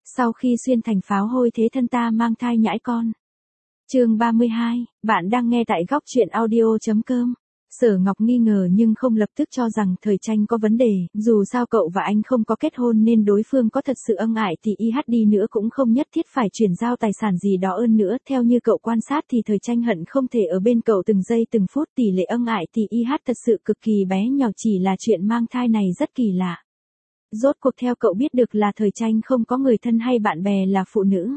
Sau khi xuyên thành pháo hôi thế thân ta mang thai nhãi con. Chương 32, bạn đang nghe tại góc truyện audio.com. Sở Ngọc nghi ngờ nhưng không lập tức cho rằng Thời Tranh có vấn đề, dù sao cậu và anh không có kết hôn nên đối phương có thật sự ân ái thì đi nữa cũng không nhất thiết phải chuyển giao tài sản gì đó hơn nữa. Theo như cậu quan sát thì Thời Tranh hận không thể ở bên cậu từng giây từng phút, tỷ lệ ân ái thì thật sự cực kỳ bé nhỏ, chỉ là chuyện mang thai này rất kỳ lạ. Rốt cuộc theo cậu biết được là Thời Tranh không có người thân hay bạn bè là phụ nữ.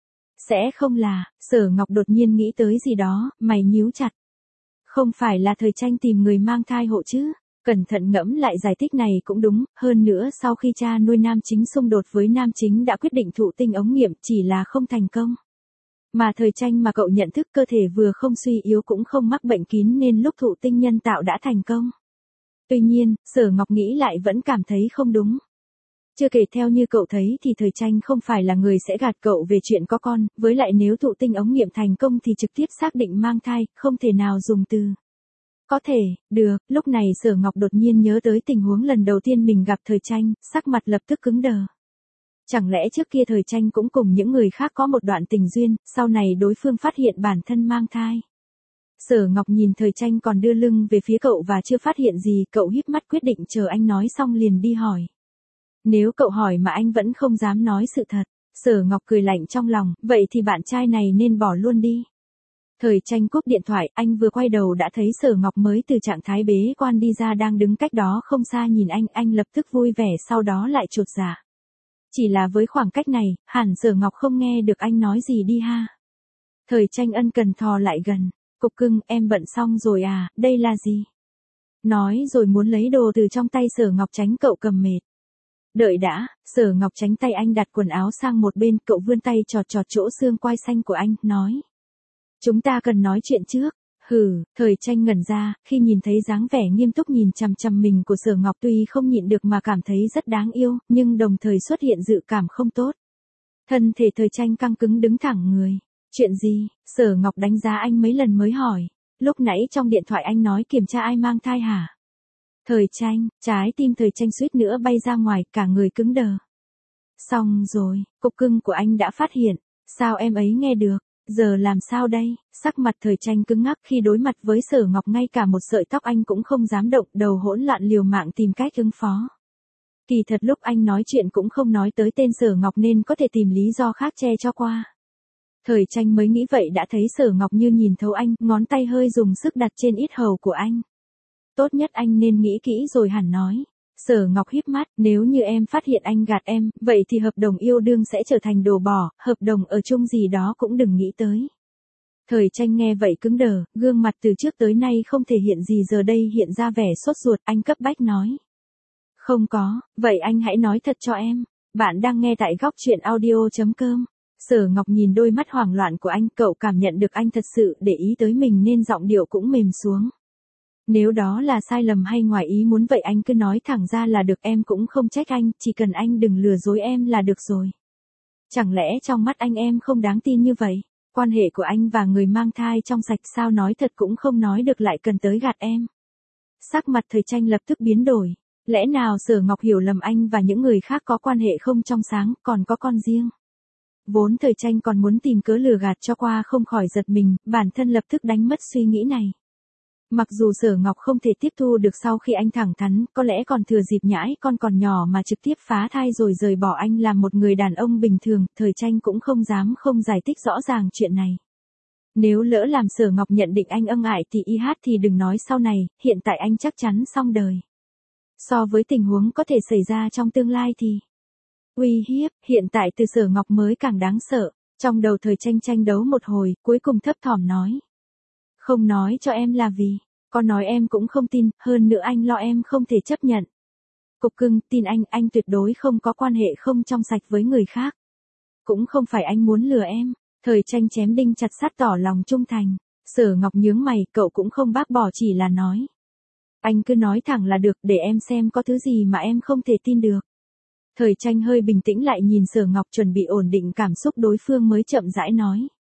Sẽ không là, Sở Ngọc đột nhiên nghĩ tới gì đó, mày nhíu chặt. Không phải là Thời Tranh tìm người mang thai hộ chứ? Cẩn thận ngẫm lại giải thích này cũng đúng, hơn nữa sau khi cha nuôi nam chính xung đột với nam chính đã quyết định thụ tinh ống nghiệm, chỉ là không thành công. Mà Thời Tranh mà cậu nhận thức cơ thể vừa không suy yếu cũng không mắc bệnh kín nên lúc thụ tinh nhân tạo đã thành công. Tuy nhiên, Sở Ngọc nghĩ lại vẫn cảm thấy không đúng. Chưa kể theo như cậu thấy thì Thời Tranh không phải là người sẽ gạt cậu về chuyện có con, với lại nếu thụ tinh ống nghiệm thành công thì trực tiếp xác định mang thai, không thể nào dùng từ có thể, được. Lúc này Sở Ngọc đột nhiên nhớ tới tình huống lần đầu tiên mình gặp Thời Tranh, sắc mặt lập tức cứng đờ. Chẳng lẽ trước kia Thời Tranh cũng cùng những người khác có một đoạn tình duyên, sau này đối phương phát hiện bản thân mang thai. Sở Ngọc nhìn Thời Tranh còn đưa lưng về phía cậu và chưa phát hiện gì, cậu híp mắt quyết định chờ anh nói xong liền đi hỏi. Nếu cậu hỏi mà anh vẫn không dám nói sự thật, Sở Ngọc cười lạnh trong lòng, vậy thì bạn trai này nên bỏ luôn đi. Thời Tranh cúp điện thoại, anh vừa quay đầu đã thấy Sở Ngọc mới từ trạng thái bế quan đi ra đang đứng cách đó không xa nhìn anh lập tức vui vẻ sau đó lại chột dạ. Chỉ là với khoảng cách này, hẳn Sở Ngọc không nghe được anh nói gì đi ha. Thời Tranh ân cần thò lại gần, cục cưng, em bận xong rồi à, đây là gì? Nói rồi muốn lấy đồ từ trong tay Sở Ngọc tránh cậu cầm mệt. Đợi đã, Sở Ngọc tránh tay anh đặt quần áo sang một bên, cậu vươn tay chọt chỗ xương quai xanh của anh, nói. Chúng ta cần nói chuyện trước. Thời Tranh ngẩn ra, khi nhìn thấy dáng vẻ nghiêm túc nhìn chằm chằm mình của Sở Ngọc tuy không nhịn được mà cảm thấy rất đáng yêu, nhưng đồng thời xuất hiện dự cảm không tốt. Thân thể Thời Tranh căng cứng đứng thẳng người. Chuyện gì? Sở Ngọc đánh giá anh mấy lần mới hỏi. Lúc nãy trong điện thoại anh nói kiểm tra ai mang thai hả? Thời Tranh, trái tim Thời Tranh suýt nữa bay ra ngoài, cả người cứng đờ. Xong rồi, cục cưng của anh đã phát hiện, sao em ấy nghe được, giờ làm sao đây? Sắc mặt Thời Tranh cứng ngắc khi đối mặt với Sở Ngọc, ngay cả một sợi tóc anh cũng không dám động, đầu hỗn loạn liều mạng tìm cách ứng phó. Kỳ thật lúc anh nói chuyện cũng không nói tới tên Sở Ngọc nên có thể tìm lý do khác che cho qua. Thời Tranh mới nghĩ vậy đã thấy Sở Ngọc như nhìn thấu anh, ngón tay hơi dùng sức đặt trên yết hầu của anh. Tốt nhất anh nên nghĩ kỹ rồi hẳn nói. Sở Ngọc híp mắt, nếu như em phát hiện anh gạt em, vậy thì hợp đồng yêu đương sẽ trở thành đồ bỏ, hợp đồng ở chung gì đó cũng đừng nghĩ tới. Thời Tranh nghe vậy cứng đờ, gương mặt từ trước tới nay không thể hiện gì giờ đây hiện ra vẻ sốt ruột, anh cấp bách nói. Không có, vậy anh hãy nói thật cho em. Bạn đang nghe tại góc truyện audio.com. Sở Ngọc nhìn đôi mắt hoảng loạn của anh, cậu cảm nhận được anh thật sự để ý tới mình nên giọng điệu cũng mềm xuống. Nếu đó là sai lầm hay ngoài ý muốn vậy anh cứ nói thẳng ra là được, em cũng không trách anh, chỉ cần anh đừng lừa dối em là được rồi. Chẳng lẽ trong mắt anh em không đáng tin như vậy? Quan hệ của anh và người mang thai trong sạch, sao nói thật cũng không nói được lại cần tới gạt em? Sắc mặt Thời Tranh lập tức biến đổi. Lẽ nào Sở Ngọc hiểu lầm anh và những người khác có quan hệ không trong sáng, còn có con riêng? Vốn Thời Tranh còn muốn tìm cớ lừa gạt cho qua không khỏi giật mình, bản thân lập tức đánh mất suy nghĩ này. Mặc dù Sở Ngọc không thể tiếp thu được sau khi anh thẳng thắn, có lẽ còn thừa dịp nhãi con còn nhỏ mà trực tiếp phá thai rồi rời bỏ anh làm một người đàn ông bình thường, Thời Tranh cũng không dám không giải thích rõ ràng chuyện này. Nếu lỡ làm Sở Ngọc nhận định anh ân ái thì đừng nói sau này, hiện tại anh chắc chắn xong đời. So với tình huống có thể xảy ra trong tương lai thì uy hiếp, hiện tại từ Sở Ngọc mới càng đáng sợ. Trong đầu Thời Tranh tranh đấu một hồi, cuối cùng thấp thỏm nói. Không nói cho em là vì, có nói em cũng không tin, hơn nữa anh lo em không thể chấp nhận. Cục cưng, tin anh tuyệt đối không có quan hệ không trong sạch với người khác. Cũng không phải anh muốn lừa em. Thời Tranh chém đinh chặt sắt tỏ lòng trung thành. Sở Ngọc nhướng mày, cậu cũng không bác bỏ, chỉ là nói. Anh cứ nói thẳng là được, để em xem có thứ gì mà em không thể tin được. Thời Tranh hơi bình tĩnh lại nhìn Sở Ngọc chuẩn bị ổn định cảm xúc đối phương mới chậm rãi nói.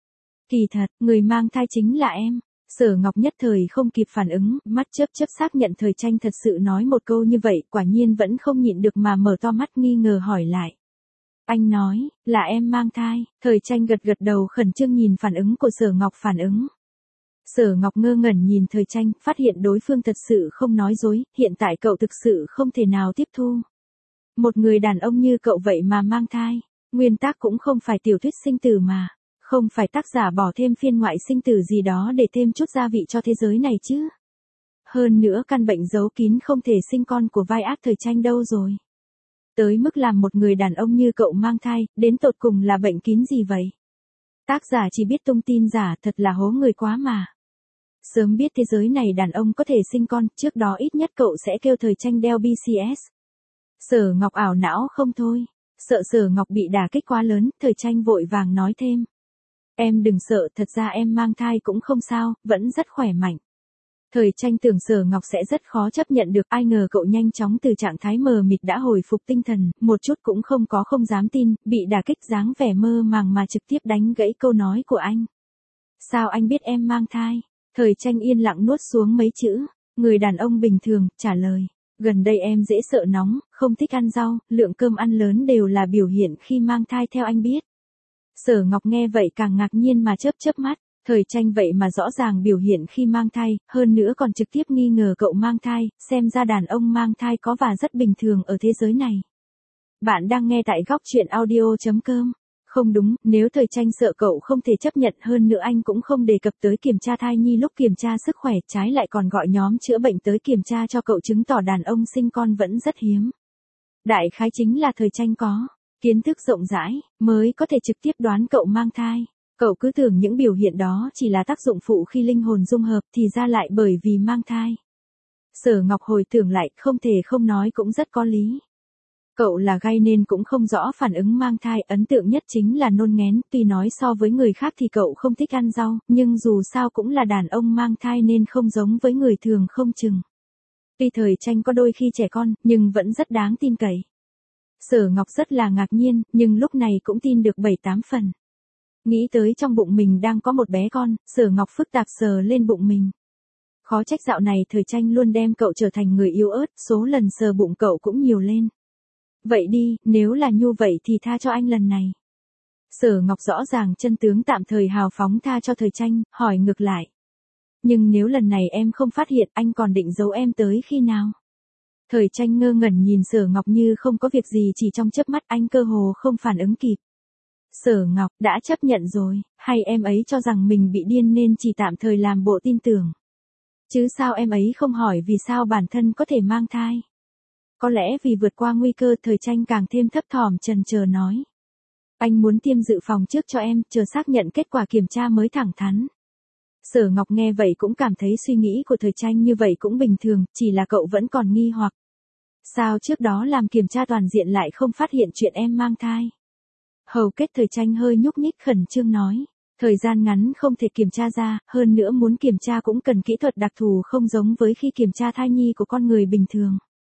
Kỳ thật, người mang thai chính là em. Sở Ngọc nhất thời không kịp phản ứng, mắt chớp xác nhận Thời Tranh thật sự nói một câu như vậy, quả nhiên vẫn không nhịn được mà mở to mắt nghi ngờ hỏi lại. Anh nói, là em mang thai. Thời Tranh gật gật đầu khẩn trương nhìn phản ứng của Sở Ngọc phản ứng. Sở Ngọc ngơ ngẩn nhìn Thời Tranh, phát hiện đối phương thật sự không nói dối, hiện tại cậu thực sự không thể nào tiếp thu. Một người đàn ông như cậu vậy mà mang thai, nguyên tác cũng không phải tiểu thuyết sinh tử mà, không phải tác giả bỏ thêm phiên ngoại sinh tử gì đó để thêm chút gia vị cho thế giới này chứ. Hơn nữa căn bệnh giấu kín không thể sinh con của vai ác Thời Tranh đâu rồi. Tới mức làm một người đàn ông như cậu mang thai, đến tột cùng là bệnh kín gì vậy? Tác giả chỉ biết tung tin giả, thật là hố người quá mà. Sớm biết thế giới này đàn ông có thể sinh con, trước đó ít nhất cậu sẽ kêu Thời Tranh đeo BCS. Sở Ngọc ảo não không thôi. Sợ Sở Ngọc bị đả kích quá lớn, Thời Tranh vội vàng nói thêm. Em đừng sợ, thật ra em mang thai cũng không sao, vẫn rất khỏe mạnh. Thời Tranh tưởng Sở Ngọc sẽ rất khó chấp nhận được, ai ngờ cậu nhanh chóng từ trạng thái mờ mịt đã hồi phục tinh thần, một chút cũng không dám tin, bị đả kích dáng vẻ mơ màng mà trực tiếp đánh gãy câu nói của anh. Sao anh biết em mang thai? Thời Tranh yên lặng nuốt xuống mấy chữ, người đàn ông bình thường, trả lời. Gần đây em dễ sợ nóng, không thích ăn rau, lượng cơm ăn lớn đều là biểu hiện khi mang thai theo anh biết. Sở Ngọc nghe vậy càng ngạc nhiên mà chớp mắt. Thời Tranh vậy mà rõ ràng biểu hiện khi mang thai, hơn nữa còn trực tiếp nghi ngờ cậu mang thai, xem ra đàn ông mang thai có và rất bình thường ở thế giới này. Bạn đang nghe tại góc chuyện audio.com. Không đúng, nếu Thời Tranh sợ cậu không thể chấp nhận, hơn nữa anh cũng không đề cập tới kiểm tra thai nhi lúc kiểm tra sức khỏe, trái lại còn gọi nhóm chữa bệnh tới kiểm tra cho cậu, chứng tỏ đàn ông sinh con vẫn rất hiếm. Đại khái chính là Thời Tranh có kiến thức rộng rãi, mới có thể trực tiếp đoán cậu mang thai. Cậu cứ tưởng những biểu hiện đó chỉ là tác dụng phụ khi linh hồn dung hợp, thì ra lại bởi vì mang thai. Sở Ngọc hồi tưởng lại, không thể không nói cũng rất có lý. Cậu là gay nên cũng không rõ phản ứng mang thai, ấn tượng nhất chính là nôn nghén, tuy nói so với người khác thì cậu không thích ăn rau, nhưng dù sao cũng là đàn ông mang thai nên không giống với người thường không chừng. Tuy Thời Tranh có đôi khi trẻ con, nhưng vẫn rất đáng tin cậy. Sở Ngọc rất là ngạc nhiên, nhưng lúc này cũng tin được 7-8 phần. Nghĩ tới trong bụng mình đang có một bé con, Sở Ngọc phức tạp sờ lên bụng mình. Khó trách dạo này Thời Tranh luôn đem cậu trở thành người yếu ớt, số lần sờ bụng cậu cũng nhiều lên. Vậy đi, nếu là như vậy thì tha cho anh lần này. Sở Ngọc rõ ràng chân tướng tạm thời hào phóng tha cho Thời Tranh, hỏi ngược lại. Nhưng nếu lần này em không phát hiện, anh còn định giấu em tới khi nào? Thời Tranh ngơ ngẩn nhìn Sở Ngọc như không có việc gì, chỉ trong chớp mắt anh cơ hồ không phản ứng kịp. Sở Ngọc, đã chấp nhận rồi, hay em ấy cho rằng mình bị điên nên chỉ tạm thời làm bộ tin tưởng? Chứ sao em ấy không hỏi vì sao bản thân có thể mang thai? Có lẽ vì vượt qua nguy cơ, Thời Tranh càng thêm thấp thỏm chần chờ nói. Anh muốn tiêm dự phòng trước cho em, chờ xác nhận kết quả kiểm tra mới thẳng thắn. Sở Ngọc nghe vậy cũng cảm thấy suy nghĩ của Thời Tranh như vậy cũng bình thường, chỉ là cậu vẫn còn nghi hoặc. Sao trước đó làm kiểm tra toàn diện lại không phát hiện chuyện em mang thai? Hầu kết Thời Tranh hơi nhúc nhích khẩn trương nói. Thời gian ngắn không thể kiểm tra ra, hơn nữa muốn kiểm tra cũng cần kỹ thuật đặc thù không giống với khi kiểm tra thai nhi của con người bình thường.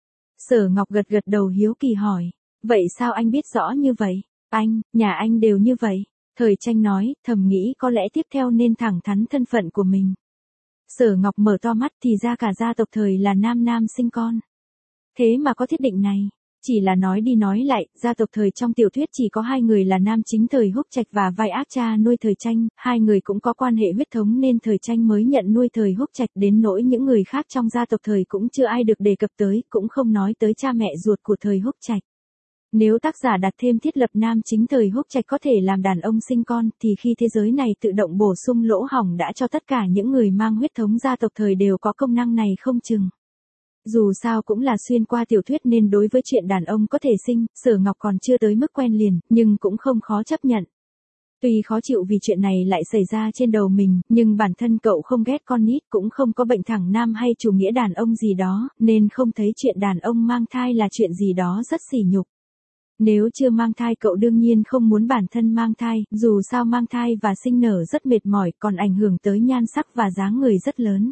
Sở Ngọc gật gật đầu hiếu kỳ hỏi. Vậy sao anh biết rõ như vậy? Nhà anh đều như vậy. Thời Tranh nói, thầm nghĩ có lẽ tiếp theo nên thẳng thắn thân phận của mình. Sở Ngọc mở to mắt, thì ra cả gia tộc Thời là nam sinh con. Thế mà có thiết định này. Chỉ là nói đi nói lại, gia tộc Thời trong tiểu thuyết chỉ có 2 người là nam chính Thời Húc Trạch và vai ác cha nuôi Thời Tranh, 2 người cũng có quan hệ huyết thống nên Thời Tranh mới nhận nuôi Thời Húc Trạch, đến nỗi những người khác trong gia tộc Thời cũng chưa ai được đề cập tới, cũng không nói tới cha mẹ ruột của Thời Húc Trạch. Nếu tác giả đặt thêm thiết lập nam chính Thời Húc Trạch có thể làm đàn ông sinh con, thì khi thế giới này tự động bổ sung lỗ hổng đã cho tất cả những người mang huyết thống gia tộc Thời đều có công năng này không chừng. Dù sao cũng là xuyên qua tiểu thuyết nên đối với chuyện đàn ông có thể sinh, Sở Ngọc còn chưa tới mức quen liền, nhưng cũng không khó chấp nhận. Tuy khó chịu vì chuyện này lại xảy ra trên đầu mình, nhưng bản thân cậu không ghét con nít, cũng không có bệnh thẳng nam hay chủ nghĩa đàn ông gì đó, nên không thấy chuyện đàn ông mang thai là chuyện gì đó rất sỉ nhục. Nếu chưa mang thai cậu đương nhiên không muốn bản thân mang thai, dù sao mang thai và sinh nở rất mệt mỏi, còn ảnh hưởng tới nhan sắc và dáng người rất lớn.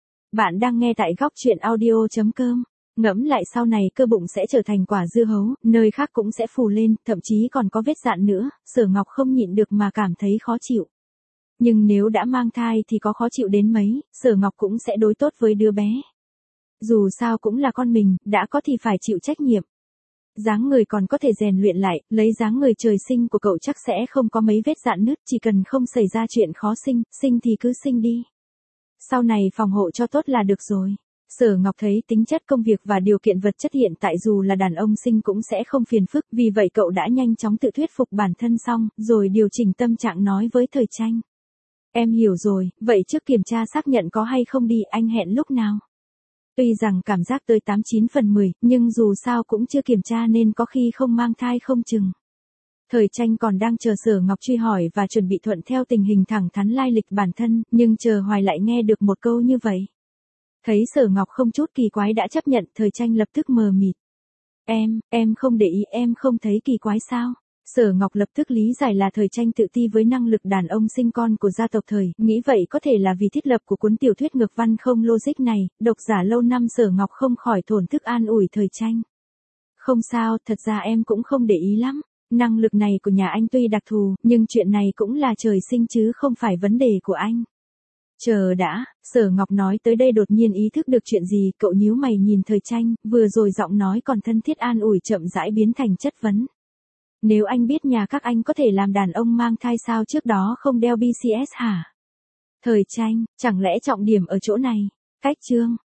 Bạn đang nghe tại góc chuyện audio.com. Ngẫm lại sau này cơ bụng sẽ trở thành quả dưa hấu, nơi khác cũng sẽ phù lên, thậm chí còn có vết dạn nữa, Sở Ngọc không nhịn được mà cảm thấy khó chịu. Nhưng nếu đã mang thai thì có khó chịu đến mấy, Sở Ngọc cũng sẽ đối tốt với đứa bé. Dù sao cũng là con mình, đã có thì phải chịu trách nhiệm. Dáng người còn có thể rèn luyện lại, lấy dáng người trời sinh của cậu chắc sẽ không có mấy vết rạn nứt, chỉ cần không xảy ra chuyện khó sinh, sinh thì cứ sinh đi. Sau này phòng hộ cho tốt là được rồi. Sở Ngọc thấy tính chất công việc và điều kiện vật chất hiện tại dù là đàn ông sinh cũng sẽ không phiền phức, vì vậy cậu đã nhanh chóng tự thuyết phục bản thân xong, rồi điều chỉnh tâm trạng nói với Thời Tranh. Em hiểu rồi, vậy trước kiểm tra xác nhận có hay không đi, anh hẹn lúc nào? Tuy rằng cảm giác tới 89/10, nhưng dù sao cũng chưa kiểm tra nên có khi không mang thai không chừng. Thời Tranh còn đang chờ Sở Ngọc truy hỏi và chuẩn bị thuận theo tình hình thẳng thắn lai lịch bản thân, nhưng chờ hoài lại nghe được một câu như vậy. Thấy Sở Ngọc không chút kỳ quái đã chấp nhận, Thời Tranh lập tức mờ mịt. Em không để ý, em không thấy kỳ quái sao? Sở Ngọc lập tức lý giải là Thời Tranh tự ti với năng lực đàn ông sinh con của gia tộc Thời, nghĩ vậy có thể là vì thiết lập của cuốn tiểu thuyết ngược văn không logic này, độc giả lâu năm Sở Ngọc không khỏi thổn thức an ủi Thời Tranh. Không sao, thật ra em cũng không để ý lắm. Năng lực này của nhà anh tuy đặc thù, nhưng chuyện này cũng là trời sinh chứ không phải vấn đề của anh. Chờ đã, Sở Ngọc nói tới đây đột nhiên ý thức được chuyện gì, cậu nhíu mày nhìn Thời Tranh, vừa rồi giọng nói còn thân thiết an ủi chậm rãi biến thành chất vấn. Nếu anh biết nhà các anh có thể làm đàn ông mang thai sao trước đó không đeo BCS hả? Thời Tranh, chẳng lẽ trọng điểm ở chỗ này? Cách chương.